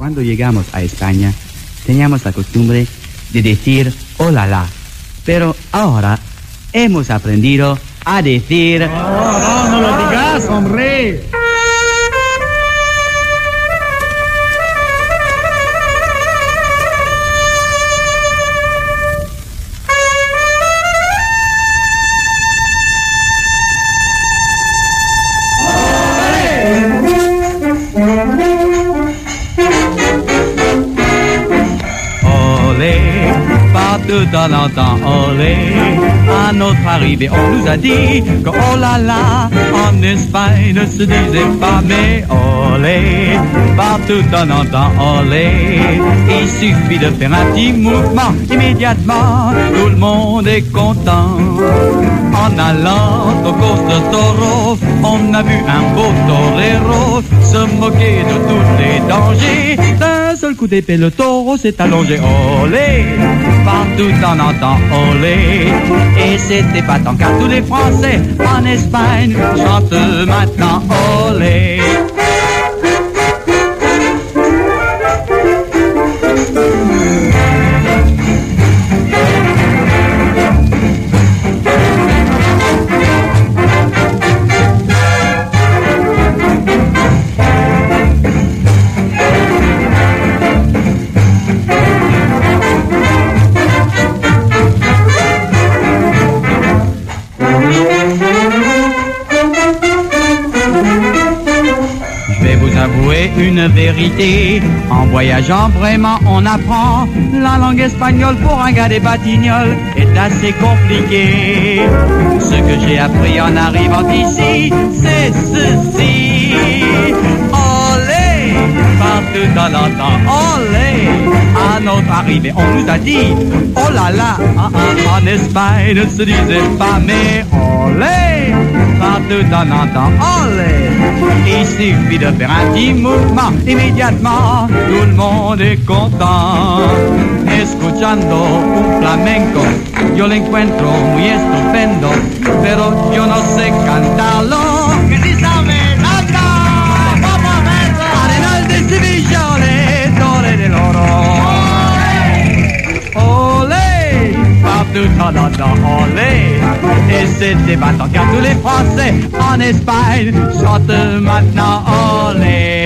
Cuando llegamos a España, teníamos la costumbre de decir hola la. Pero ahora hemos aprendido a decir... No lo digas, hombre. De temps en temps, olé, à notre arrivée, on nous a dit que oh là là, en Espagne ne se disait pas, mais olé, partout en temps, olé, il suffit de faire un petit mouvement, immédiatement, tout le monde est content. En allant aux courses de taureaux, on a vu un beau torero se moquer de tous les dangers. D'un seul coup d'épée, le taureau s'est allongé, olé, partout on entend olé. Et c'était pas tant car tous les Français en Espagne chantent maintenant olé. Une vérité, en voyageant vraiment on apprend la langue espagnole pour un gars des Batignolles est assez compliqué. Ce que j'ai appris en arrivant ici, c'est ceci. Olé, partout on entend olé. À notre arrivée, on nous a dit oh là là, en Espagne ne se disait pas mais olé. Partout on entend olé. Il suffit de faire un petit mouvement, immédiatement tout le monde est content. Escuchando un flamenco, yo lo encuentro muy estupendo, pero yo no sé cantarlo. Que si sabes cantar, vamos a verlo. Arenal de Sevillone, Torre del Oro. Olé, partout on entend olé. Et c'était battant car tous les Français en Espagne chantent maintenant olé.